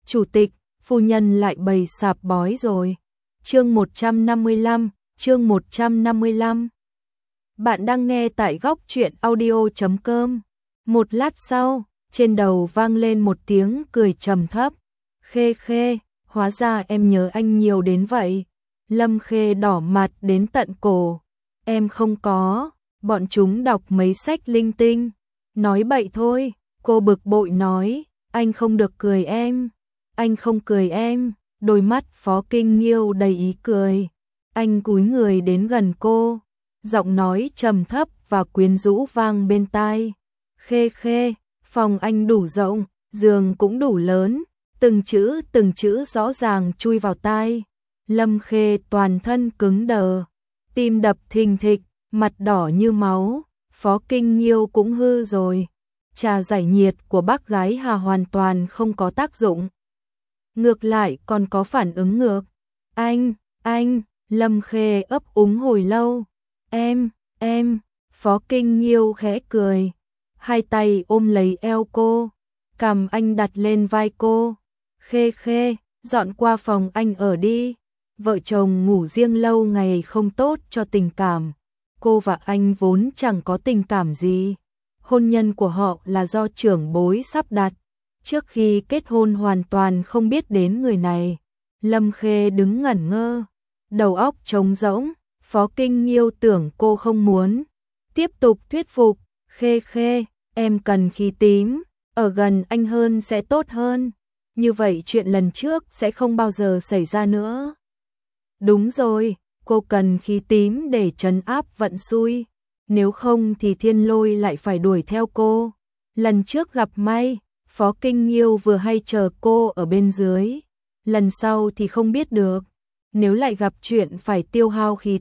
Chủ tịch, phu nhân lại bày sạp bói rồi. Chương 155. Bạn đang nghe tại góc truyện audio.com. Một lát sau, trên đầu vang lên một tiếng cười trầm thấp. Khê Khê, hóa ra em nhớ anh nhiều đến vậy. Lâm Khê đỏ mặt đến tận cổ. Em không có, bọn chúng đọc mấy sách linh tinh. Nói bậy thôi, cô bực bội nói, anh không được cười em. Anh không cười em, đôi mắt Phó Kinh Nghiêu đầy ý cười. Anh cúi người đến gần cô, giọng nói trầm thấp và quyến rũ vang bên tai. Khê Khê, phòng anh đủ rộng, giường cũng đủ lớn, từng chữ rõ ràng chui vào tai. Lâm Khê toàn thân cứng đờ, tim đập thình thịch, mặt đỏ như máu. Phó Kinh Nghiêu cũng hư rồi. Trà giải nhiệt của bác gái Hà hoàn toàn không có tác dụng. Ngược lại còn có phản ứng ngược. Anh, Lâm Khê ấp úng hồi lâu. Em, Phó Kinh Nghiêu khẽ cười. Hai tay ôm lấy eo cô, cằm anh đặt lên vai cô. Khê Khê, dọn qua phòng anh ở đi. Vợ chồng ngủ riêng lâu ngày không tốt cho tình cảm. Cô và anh vốn chẳng có tình cảm gì. Hôn nhân của họ là do trưởng bối sắp đặt. Trước khi kết hôn hoàn toàn không biết đến người này. Lâm Khê đứng ngẩn ngơ, đầu óc trống rỗng. Phó Kinh Nghiêu tưởng cô không muốn tiếp tục thuyết phục. Khê Khê, em cần khí tím, ở gần anh hơn sẽ tốt hơn. Như vậy chuyện lần trước sẽ không bao giờ xảy ra nữa. Đúng rồi, cô cần khí tím để trấn áp vận xui. Nếu không thì Thiên Lôi lại phải đuổi theo cô. Lần trước gặp may, Phó Kinh Nghiêu vừa hay chờ cô ở bên dưới. Lần sau thì không biết được. Nếu lại gặp chuyện phải tiêu hao khí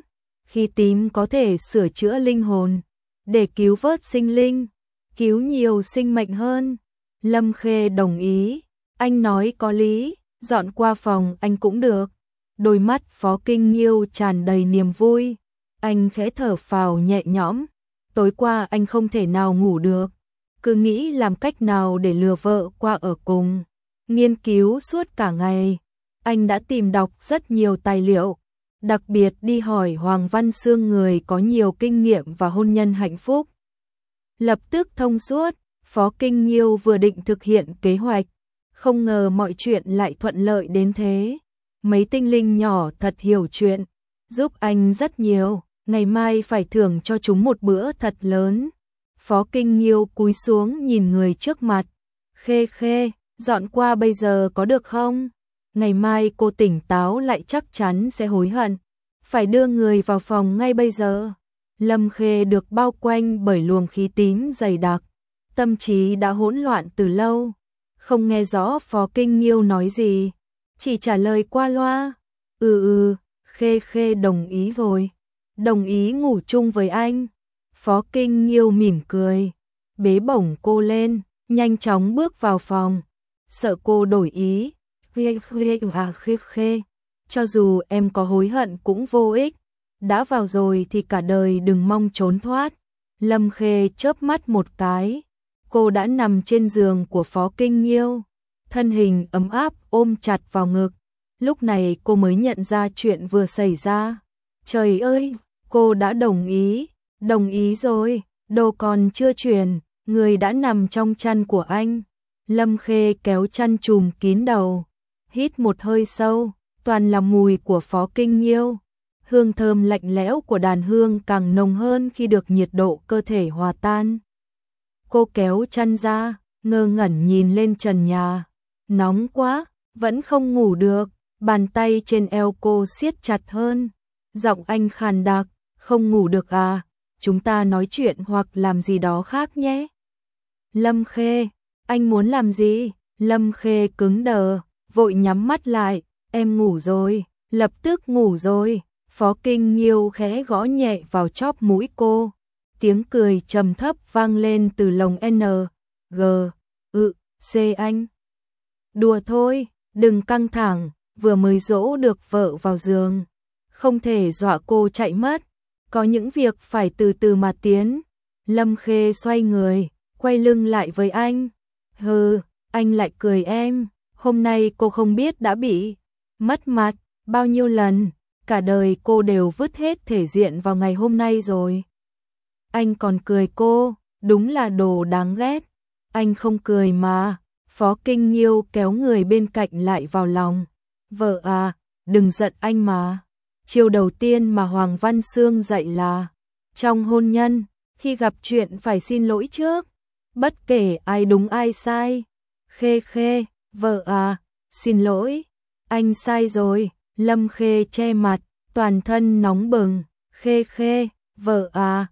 tím có thể sửa chữa linh hồn, để cứu vớt sinh linh, cứu nhiều sinh mệnh hơn. Lâm Khê đồng ý, anh nói có lý, dọn qua phòng anh cũng được. Đôi mắt Phó Kinh Nghiêu tràn đầy niềm vui, anh khẽ thở phào nhẹ nhõm. Tối qua anh không thể nào ngủ được, cứ nghĩ làm cách nào để lừa vợ qua ở cùng. Nghiên cứu suốt cả ngày, anh đã tìm đọc rất nhiều tài liệu, đặc biệt đi hỏi Hoàng Văn Sương, người có nhiều kinh nghiệm và hôn nhân hạnh phúc. Lập tức thông suốt, Phó Kinh Nghiêu vừa định thực hiện kế hoạch, không ngờ mọi chuyện lại thuận lợi đến thế. Mấy tinh linh nhỏ thật hiểu chuyện, giúp anh rất nhiều, ngày mai phải thưởng cho chúng một bữa thật lớn. Phó Kinh Nghiêu cúi xuống nhìn người trước mặt. Khê Khê, dọn qua bây giờ có được không? Ngày mai cô tỉnh táo lại chắc chắn sẽ hối hận. Phải đưa người vào phòng ngay bây giờ. Lâm Khê được bao quanh bởi luồng khí tím dày đặc, tâm trí đã hỗn loạn từ lâu, không nghe rõ Phó Kinh Nghiêu nói gì, chỉ trả lời qua loa. Khê Khê đồng ý rồi, đồng ý ngủ chung với anh. Phó Kinh Nghiêu mỉm cười, bế bổng cô lên, nhanh chóng bước vào phòng, sợ cô đổi ý. Khê, cho dù em có hối hận cũng vô ích, đã vào rồi thì cả đời đừng mong trốn thoát. Lâm Khê chớp mắt một cái, cô đã nằm trên giường của Phó Kinh Nghiêu, thân hình ấm áp ôm chặt vào ngực. Lúc này cô mới nhận ra chuyện vừa xảy ra. Trời ơi, cô đã đồng ý rồi, đồ còn chưa truyền, người đã nằm trong chăn của anh. Lâm Khê kéo chăn trùm kín đầu, hít một hơi sâu, toàn là mùi của Phó Kinh Nghiêu. Hương thơm lạnh lẽo của đàn hương càng nồng hơn khi được nhiệt độ cơ thể hòa tan. Cô kéo chăn ra, ngơ ngẩn nhìn lên trần nhà. Nóng quá, vẫn không ngủ được, bàn tay trên eo cô siết chặt hơn. Giọng anh khàn đặc, không ngủ được à, chúng ta nói chuyện hoặc làm gì đó khác nhé. Lâm Khê, anh muốn làm gì? Lâm Khê cứng đờ, vội nhắm mắt lại. Em ngủ rồi, lập tức ngủ rồi. Phó Kinh Nghiêu khẽ gõ nhẹ vào chóp mũi cô. Tiếng cười trầm thấp vang lên từ lồng N, G, C anh. Đùa thôi, đừng căng thẳng, vừa mới dỗ được vợ vào giường. Không thể dọa cô chạy mất, có những việc phải từ từ mà tiến. Lâm Khê xoay người, quay lưng lại với anh. Hừ, anh lại cười em, Hôm nay cô không biết đã bị mất mặt bao nhiêu lần, cả đời cô đều vứt hết thể diện vào ngày hôm nay rồi. Anh còn cười cô, đúng là đồ đáng ghét. Anh không cười mà. Phó Kinh Nghiêu kéo người bên cạnh lại vào lòng. Vợ à, đừng giận anh mà. Chiều đầu tiên mà Hoàng Văn Sương dạy là trong hôn nhân, khi gặp chuyện phải xin lỗi trước, bất kể ai đúng ai sai. Khê Khê, vợ à, xin lỗi, anh sai rồi. Lâm Khê che mặt, toàn thân nóng bừng. Khê Khê, vợ à,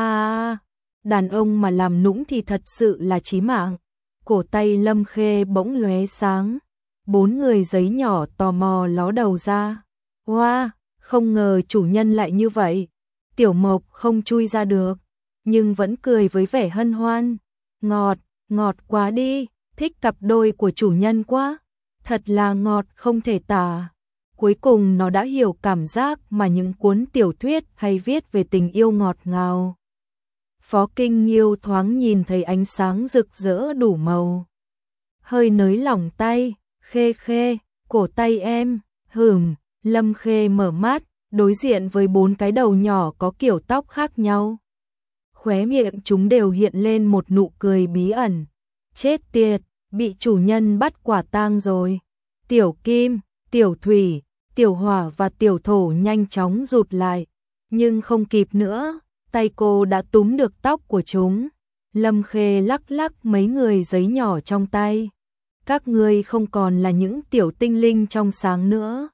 đàn ông mà làm nũng thì thật sự là chí mạng. Cổ tay Lâm Khê bỗng lóe sáng. 4 người giấy nhỏ tò mò ló đầu ra. Wow, không ngờ chủ nhân lại như vậy. Tiểu Mộc không chui ra được, nhưng vẫn cười với vẻ hân hoan. Ngọt, ngọt quá đi, thích cặp đôi của chủ nhân quá. Thật là ngọt không thể tả. Cuối cùng nó đã hiểu cảm giác mà những cuốn tiểu thuyết hay viết về tình yêu ngọt ngào. Phó Kinh Nghiêu thoáng nhìn thấy ánh sáng rực rỡ đủ màu. Hơi nới lỏng tay, Khê Khê, cổ tay em, Lâm Khê mở mắt, đối diện với 4 cái đầu nhỏ có kiểu tóc khác nhau. Khóe miệng chúng đều hiện lên một nụ cười bí ẩn. Chết tiệt, bị chủ nhân bắt quả tang rồi. Tiểu Kim, Tiểu Thủy, Tiểu Hỏa và Tiểu Thổ nhanh chóng rụt lại, nhưng không kịp nữa, tay cô đã túm được tóc của chúng. Lâm Khê lắc lắc mấy người giấy nhỏ trong tay. Các ngươi không còn là những tiểu tinh linh trong sáng nữa.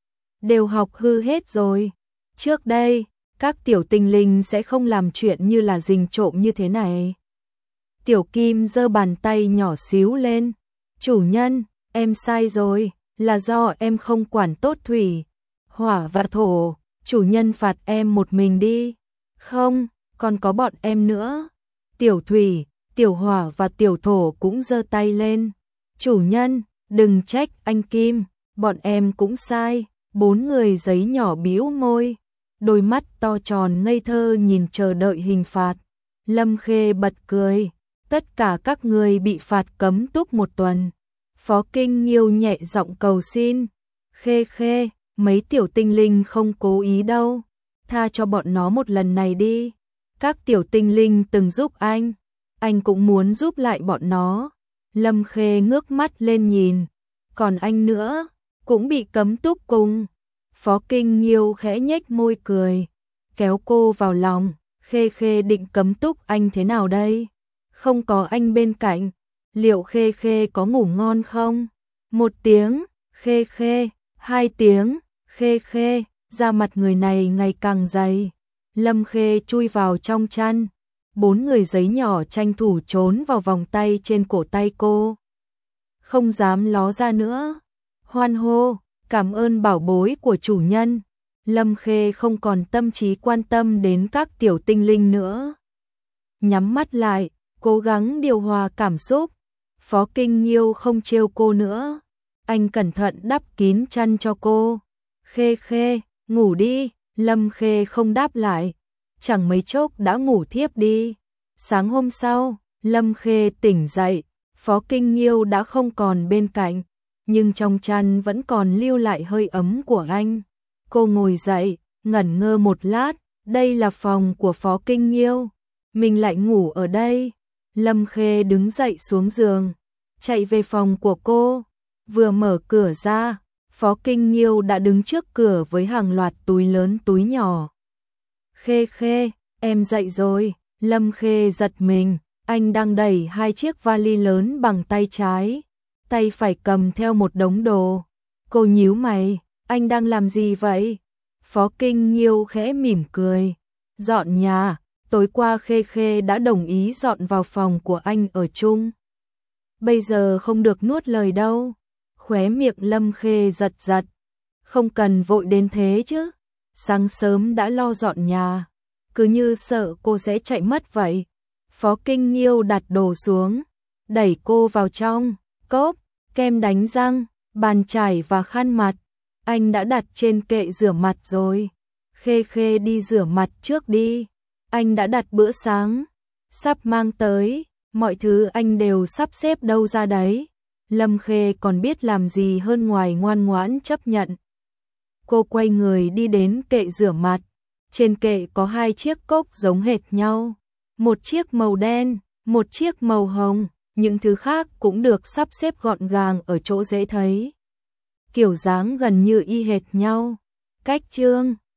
Đều học hư hết rồi. Trước đây, các tiểu tinh linh sẽ không làm chuyện như là rình trộm như thế này. Tiểu Kim giơ bàn tay nhỏ xíu lên. Chủ nhân, em sai rồi, là do em không quản tốt Thủy, Hỏa và Thổ. Chủ nhân phạt em một mình đi. Không, còn có bọn em nữa. Tiểu Thủy, Tiểu Hỏa và Tiểu Thổ cũng giơ tay lên. Chủ nhân, đừng trách anh Kim, bọn em cũng sai. 4 người giấy nhỏ bĩu môi, đôi mắt to tròn ngây thơ nhìn chờ đợi hình phạt. Lâm Khê bật cười, tất cả các người bị phạt cấm túc 1 tuần. Phó Kinh Nghiêu nhẹ giọng cầu xin. Khê Khê, mấy tiểu tinh linh không cố ý đâu, tha cho bọn nó một lần này đi. Các tiểu tinh linh từng giúp anh cũng muốn giúp lại bọn nó. Lâm Khê ngước mắt lên nhìn, còn anh nữa, cũng bị cấm túc cùng. Phó Kinh Nghiêu khẽ nhếch môi cười, kéo cô vào lòng. Khê Khê định cấm túc anh thế nào đây? Không có anh bên cạnh, liệu Khê Khê có ngủ ngon không? 1 tiếng, Khê Khê, 2 tiếng, Khê Khê, da mặt người này ngày càng dày. Lâm Khê chui vào trong chăn. 4 người giấy nhỏ tranh thủ trốn vào vòng tay trên cổ tay cô. Không dám ló ra nữa. Hoan hô, cảm ơn bảo bối của chủ nhân. Lâm Khê không còn tâm trí quan tâm đến các tiểu tinh linh nữa. Nhắm mắt lại, cố gắng điều hòa cảm xúc. Phó Kinh Nghiêu không trêu cô nữa. Anh cẩn thận đắp kín chăn cho cô. Khê Khê, ngủ đi. Lâm Khê không đáp lại. Chẳng mấy chốc đã ngủ thiếp đi. Sáng hôm sau, Lâm Khê tỉnh dậy. Phó Kinh Nghiêu đã không còn bên cạnh, nhưng trong chăn vẫn còn lưu lại hơi ấm của anh. Cô ngồi dậy, ngẩn ngơ một lát. Đây là phòng của Phó Kinh Nghiêu, mình lại ngủ ở đây. Lâm Khê đứng dậy xuống giường, chạy về phòng của cô. Vừa mở cửa ra, Phó Kinh Nghiêu đã đứng trước cửa với hàng loạt túi lớn túi nhỏ. Khê Khê, em dậy rồi. Lâm Khê giật mình, anh đang đẩy 2 chiếc vali lớn bằng tay trái, tay phải cầm theo một đống đồ. Cô nhíu mày, anh đang làm gì vậy? Phó Kinh Nghiêu khẽ mỉm cười, dọn nhà. Tối qua Khê Khê đã đồng ý dọn vào phòng của anh ở chung. Bây giờ không được nuốt lời đâu. Khóe miệng Lâm Khê giật giật. Không cần vội đến thế chứ. Sáng sớm đã lo dọn nhà, cứ như sợ cô sẽ chạy mất vậy. Phó Kinh Nghiêu đặt đồ xuống, đẩy cô vào trong. Cốc, kem đánh răng, bàn chải và khăn mặt anh đã đặt trên kệ rửa mặt rồi. Khê Khê đi rửa mặt trước đi. Anh đã đặt bữa sáng, sắp mang tới. Mọi thứ anh đều sắp xếp đâu ra đấy. Lâm Khê còn biết làm gì hơn ngoài ngoan ngoãn chấp nhận. Cô quay người đi đến kệ rửa mặt. Trên kệ có 2 chiếc cốc giống hệt nhau. Một chiếc màu đen, một chiếc màu hồng. Những thứ khác cũng được sắp xếp gọn gàng ở chỗ dễ thấy. Kiểu dáng gần như y hệt nhau. Cách trương